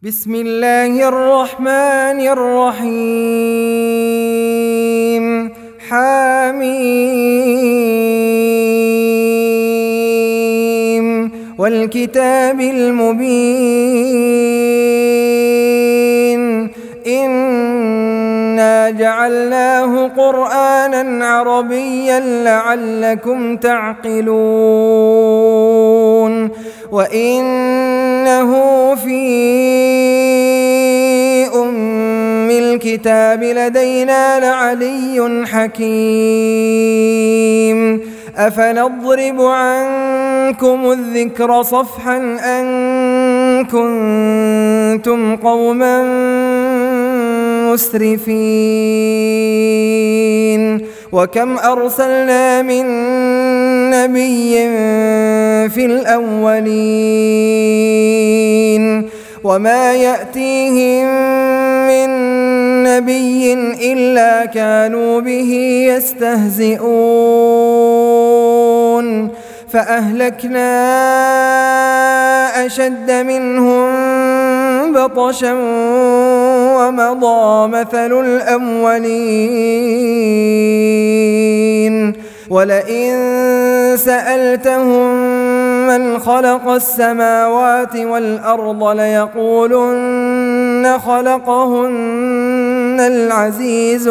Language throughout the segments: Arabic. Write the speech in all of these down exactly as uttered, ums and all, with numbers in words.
بسم الله الرحمن الرحيم. حميم والكتاب المبين إنا جعلناه قرآنا عربيا لعلكم تعقلون وإنه في أم الكتاب لدينا لعلي حكيم. أفنضرب عنكم الذكر صفحا أن كنتم قوما مسرفين وكم أرسلنا من نبي في الأولين وما يأتيهم من نبي إلا كانوا به يستهزئون فأهلكنا أشد منهم بطشا ومضى مثل الأولين ولئن سألتهم من خلق السماوات والأرض ليقولن خلقهن العزيز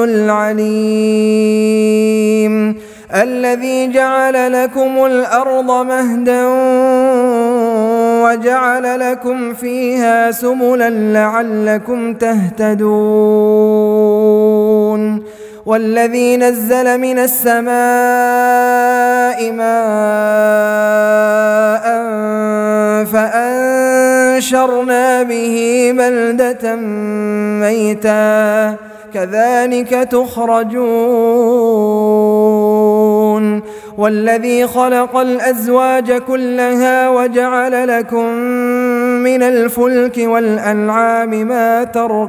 العليم الذي جعل لكم الأرض مهدا وجعل لكم فيها سبلا لعلكم تهتدون والذي نزل من السماء ماء فأنشرنا به بلدة ميتا كذلك تخرجون والذي خلق الأزواج كلها وجعل لكم من الفلك والأنعام ما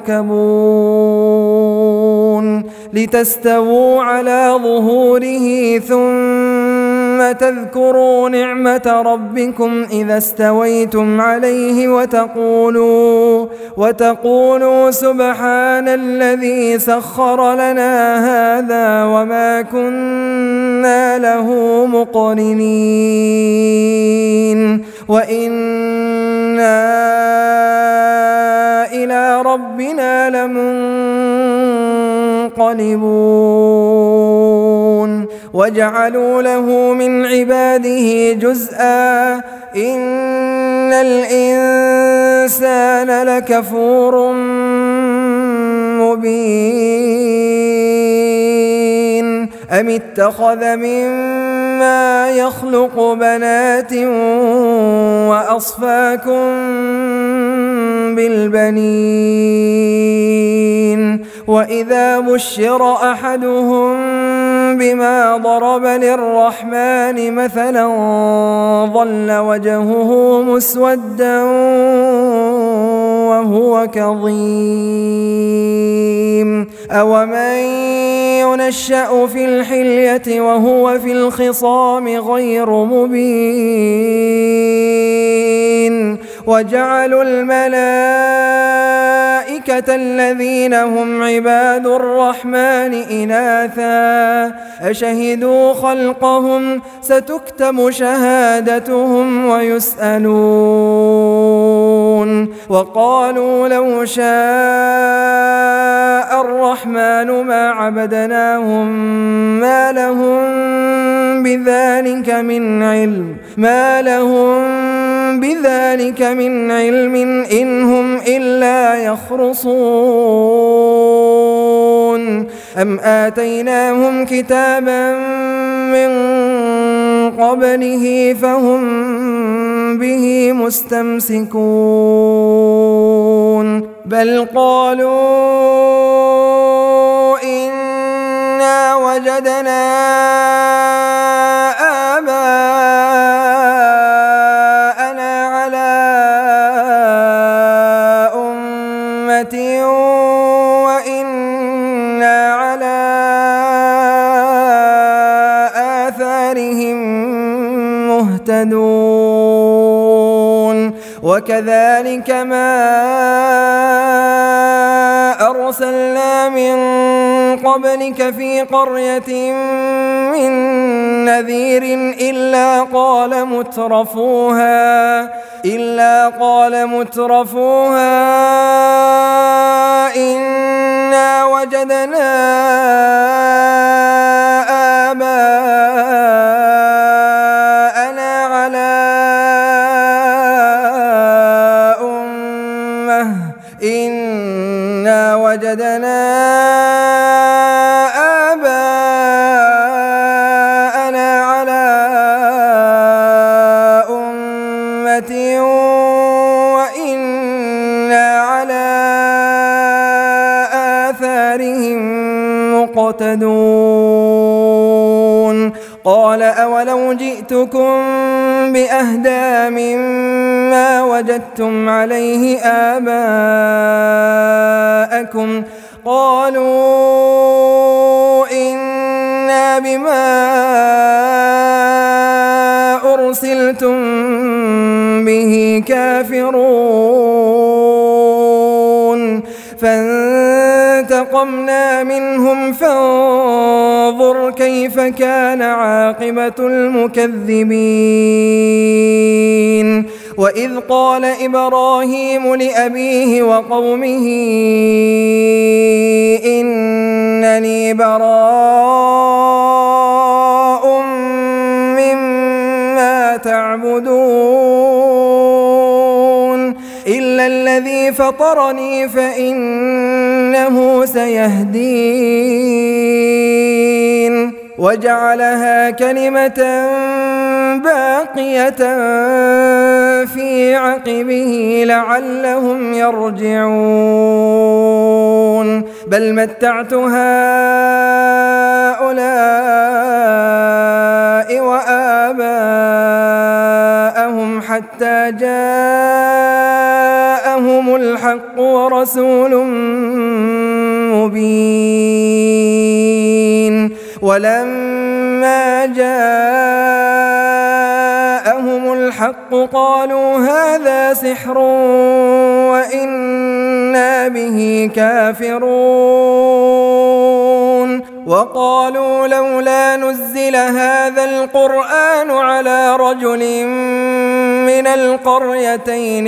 تركبون لتستووا على ظهوره ثم تذكروا نعمة ربكم إذا استويتم عليه وتقولوا, وتقولوا سبحان الذي سخر لنا هذا وما كنا له مقرنين وإنا إلى ربنا لمنقلبون وجعلوا له من عباده جزءا إن الإنسان لكفور مبين أم اتخذ مما يخلق بنات وأصفاكم بالبنين وإذا بشر أحدهم بما ضرب للرحمن مثلا ظل وجهه مسودا وهو كظيم أومن ينشأ في الحلية وهو في الخصام غير مبين وجعلوا الملائكة الذين هم عباد الرحمن إناثا أشهدوا خلقهم ستكتب شهادتهم ويسألون وقالوا لو شاء الرحمن ما عبدناهم ما لهم بذلك من علم ما لهم بذلك من علم إن هم إلا يخرصون أم آتيناهم كتابا من قبله فهم به مستمسكون بل قالوا إنا وجدنا آباءنا على أمة وإنا على آثارهم مهتدون وكذلك ما قبلك في قرية من نذير إلا قال مترفوها إلا قال مترفوها إنا وجدنا آباءنا على أمة إنا وجدنا آباءنا على أمة وإنا على آثارهم مقتدون قال أولو جئتكم بأهدى مما وجدتم عليه آباءكم قالوا إنا بما أرسلتم به كافرون فانتقمنا منهم فانظر كيف كان عاقبة المكذبين وإذ قال إبراهيم لأبيه وقومه إنني براء مما تعبدون إلا الذي فطرني فإنه سيهدين وجعلها كلمة باقية في عقبه لعلهم يرجعون بل متعت هؤلاء وآباءهم حتى جاءهم الحق ورسول مبين ولما جاءهم الحق قالوا هذا سحر وإنا به كافرون وقالوا لولا نزل هذا القرآن على رجل من القريتين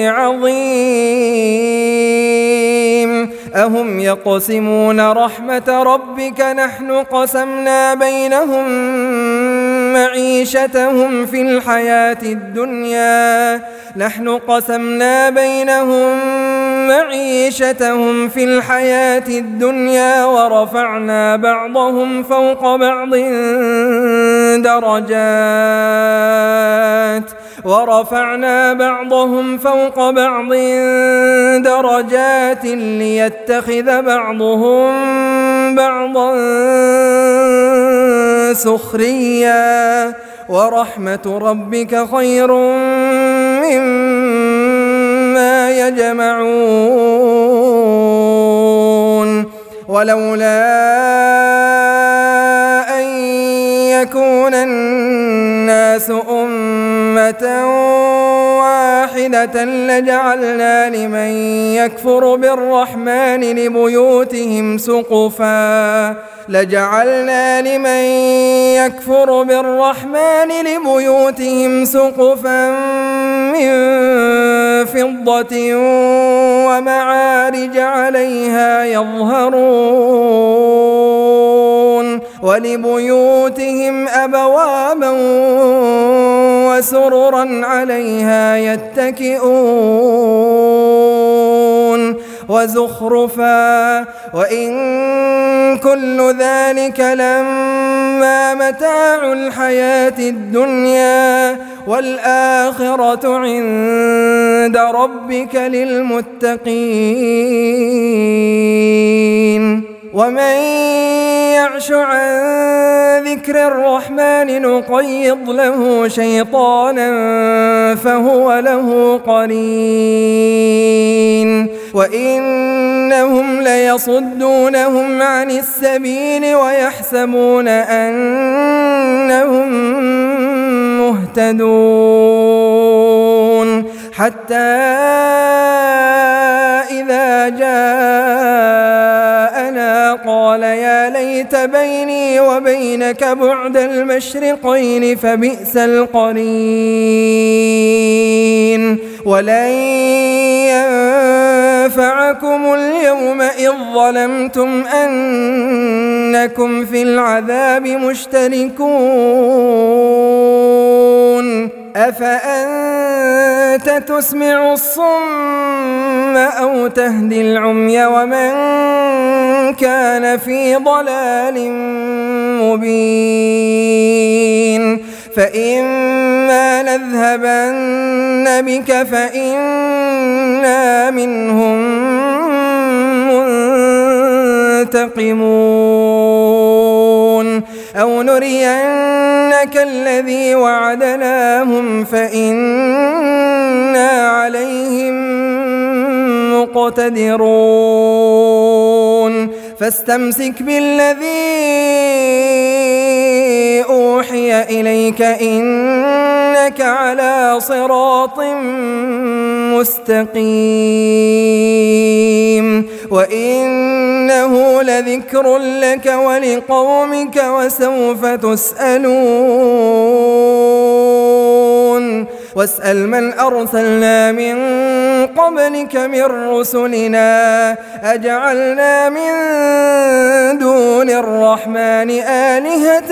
عظيم أهم يقسمون رحمة ربك نحن قسمنا بينهم معيشتهم في الحياة الدنيا نحن قسمنا بينهم معيشتهم في الحياة الدنيا ورفعنا بعضهم فوق بعض درجات ورفعنا بعضهم فوق بعض درجات ليتخذ بعضهم بعضا سخريا ورحمة ربك خير مما يجمعون ولولا أن يكون الناس أمة واحدة لجعلنا لمن يكفر بالرحمن لبيوتهم سقفا لجعلنا لمن يكفر بالرحمن لبيوتهم سقفا من فضة ومعارج عليها يظهرون ولبيوتهم أبوابا وسررا عليها يتكئون وزخرفا وإن كل ذلك لما متاع الحياة الدنيا والآخرة عند ربك للمتقين ومن يعش عن ذكر الرحمن نقيض له شيطانا فهو له قرين وإنهم ليصدونهم عن السبيل ويحسبون أنهم مهتدون حتى إذا جاءنا قال يا ليت أريت بيني وبينك بعد المشرقين فبئس القرين ولن ينفعكم اليوم إذ ظلمتم أنكم في العذاب مشتركون أفأنت تسمع الصم أو تهدي العمي ومن كان في ضلال مبين فإما نذهبن بك فإنا منهم منتقمون أو نرينك الذي وعدناهم فإنا عليهم مقتدرون فاستمسك بالذي أوحي إليك إنك على صراط مستقيم وإنه لذكر لك ولقومك وسوف تسألون واسأل من أرسلنا من قبلك من رسلنا أجعلنا من دون الرحمن آلهة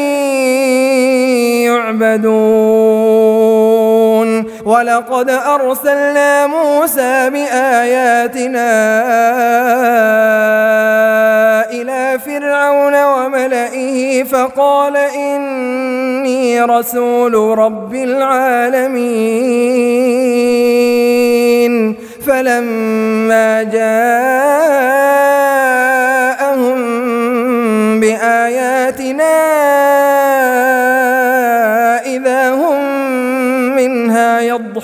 يعبدون ولقد أرسلنا موسى بآياتنا إلى فرعون وملئه فقال إني رسول رب العالمين فلما جاءهم بآياتنا إذا هم منها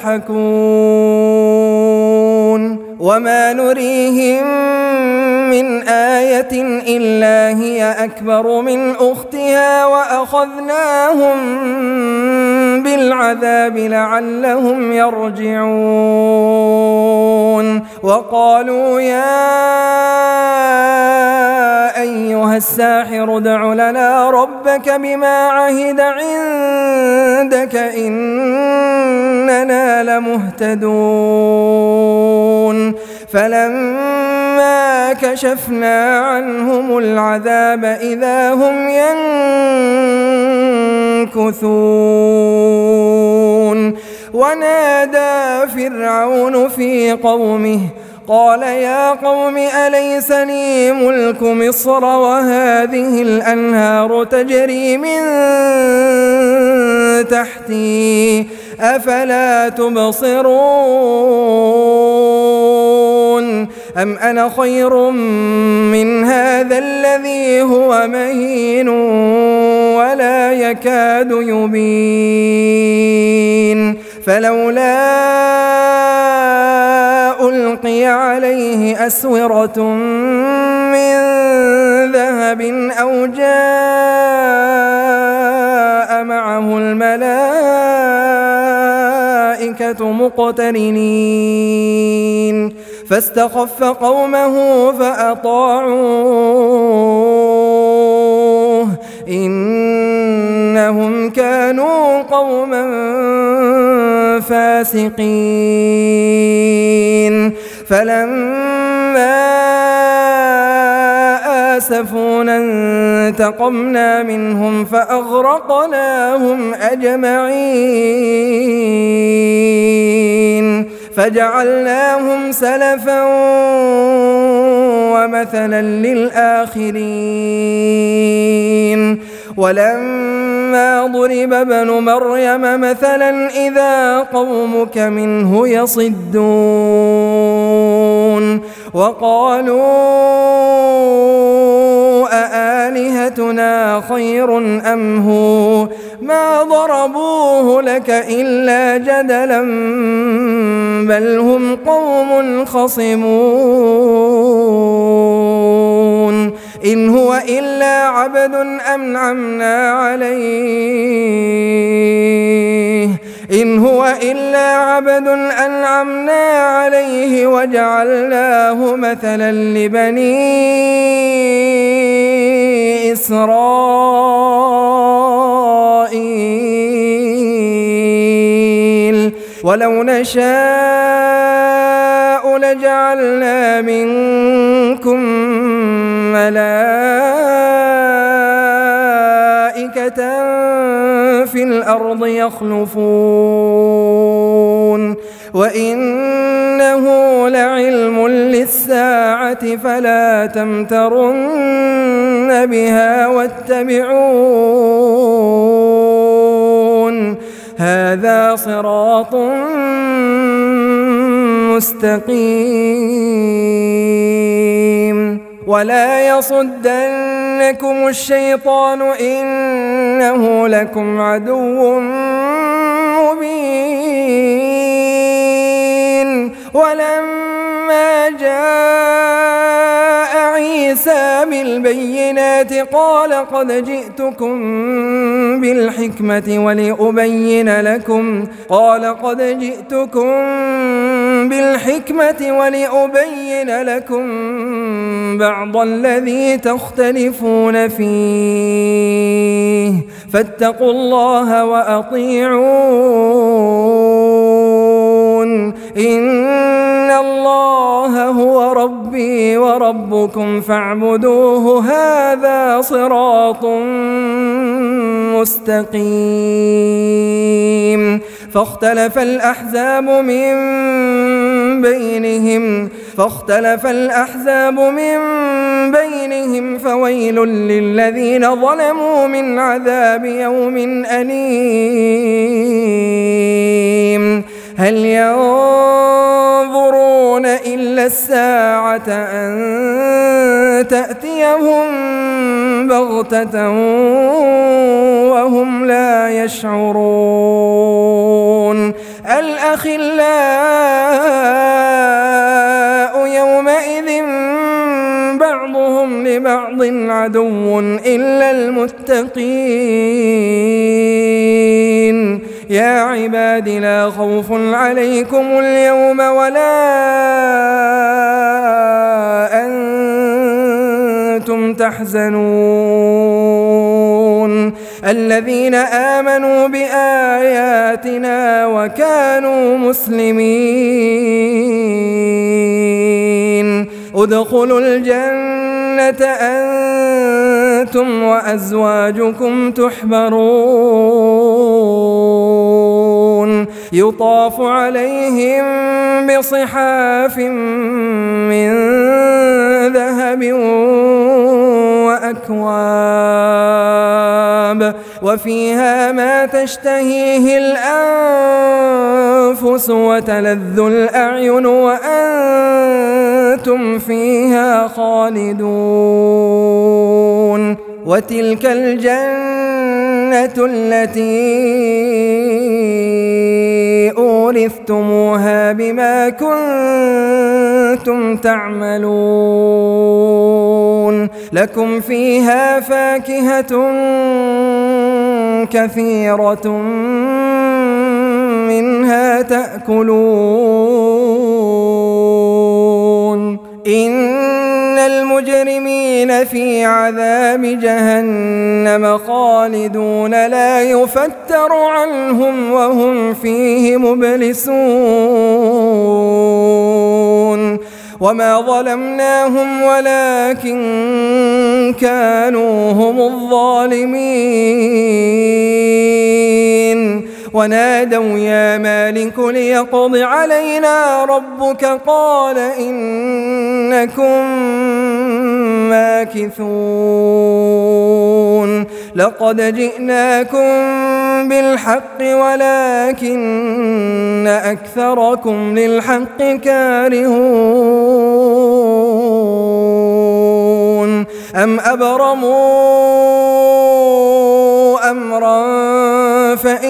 يضحكون وما نريهم من آية إلا هي أكبر من أختها وأخذناهم بالعذاب لعلهم يرجعون وقالوا يا أيها الساحر ادع لنا ربك بما عهد عندك إننا لمهتدون فلما كشفنا عنهم العذاب إذا هم ينكثون ونادى فرعون في قومه قال يا قوم أليس لي ملك مصر وهذه الأنهار تجري من تحتي أفلا تبصرون أم أنا خير من هذا الذي هو مهين ولا يكاد يبين فلولا ألقي عليه أسورة من ذهب أو جاء معه الملائكة مقترنين فاستخف قومه فأطاعوه إنهم كانوا قوما فاسقين فلما آسفونا انتقمنا منهم فأغرقناهم أجمعين فجعلناهم سلفا ومثلا للآخرين ولما ضرب ابن مريم مثلا إذا قومك منه يصدون وقالوا أآلهتنا خير أم هو ما ضربوه لك إلا جدلا بل هم قوم خصمون إن هو إلا عبد أنعمنا عليه إن هو إلا عبد أنعمنا عليه وجعلناه مثلا لبني إسرائيل ولو نشاء لجعلنا منكم ملائكة في الأرض يخلفون وإنه لعلم للساعة فلا تمترن بها واتبعون هذا صراط مستقيم ولا يصدنكم الشيطان إنه لكم عدو مبين ولما جاء عيسى بالبينات قال قد جئتكم بالحكمة ولأبين لكم قال قد جئتكم بالحكمة ولأبين لكم بعض الذي تختلفون فيه فاتقوا الله وأطيعون إن الله هو ربي وربكم فاعبدوه هذا صراط مستقيم فاختلف الأحزاب من بينهم فاختلف الأحزاب من بينهم فويل للذين ظلموا من عذاب يوم أليم هل ينظرون إلا الساعة أن تأتيهم بغتة وهم لا يشعرون الأخلاء يومئذ بعضهم لبعض عدو إلا المتقين يا عباد لا خوف عليكم اليوم ولا أنتم تحزنون الذين آمنوا بآياتنا وكانوا مسلمين ادخلوا الجنة أنتم وأزواجكم تحبرون يطاف عليهم بصحاف من ذهب وأكواب وفيها ما تشتهيه الأنفس وتلذ الأعين وأنتم فيها خالدون وتلك الجنة التي أورثتموها بما كنتم تعملون لكم فيها فاكهة كثيرة منها تأكلون إن المجرمين في عذاب جهنم خالدون لا يفتر عنهم وهم فيه مبلسون وما ظلمناهم ولكن كانوا هم الظالمين ونادوا يا مالك ليقض علينا ربك قال إنكم ماكثون لقد جئناكم بالحق ولكن أكثركم للحق كارهون أم أبرموا أمرا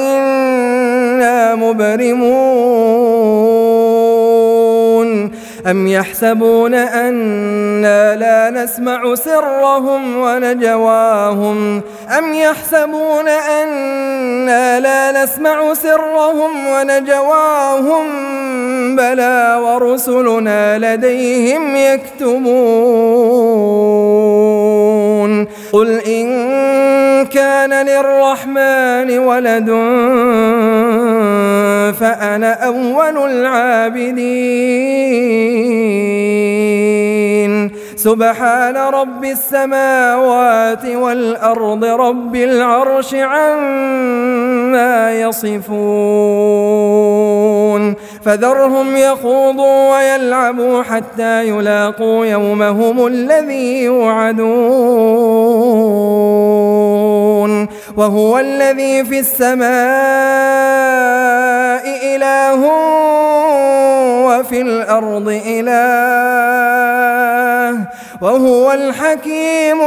فإنا مبرمون أم يحسبون أنا لا نسمع سرهم ونجواهم أم يحسبون أنا لا نسمع سرهم ونجواهم بلى ورسلنا لديهم يكتبون قل إن كان للرحمن ولد فأنا أول العابدين سبحان رب السماوات والأرض رب العرش عما يصفون فذرهم يخوضوا ويلعبوا حتى يلاقوا يومهم الذي يوعدون وهو الذي في السماء إله وفي الأرض إله وهو الحكيم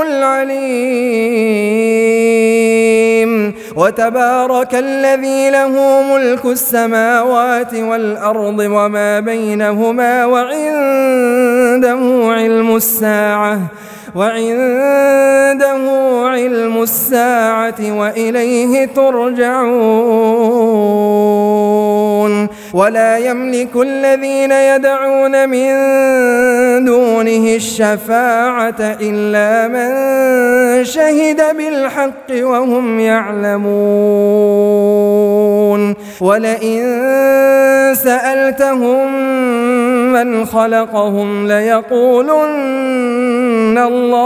العليم وتبارك الذي له ملك السماوات والأرض وما بينهما وعنده علم الساعة وعنده علم الساعة وإليه ترجعون ولا يملك الذين يدعون من دونه الشفاعة إلا من شهد بالحق وهم يعلمون ولئن سألتهم من خلقهم ليقولن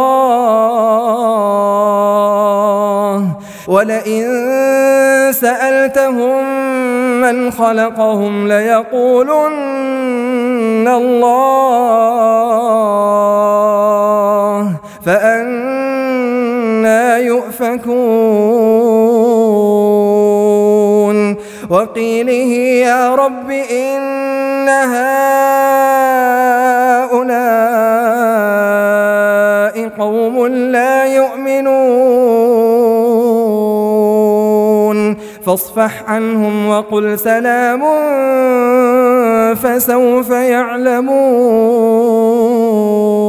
الله ولئن سألتهم من خلقهم ليقولن الله فأنى يؤفكون وقيله يا رب إن هؤلاء قوم لا يؤمنون فاصفح عنهم وقل سلام فسوف يعلمون.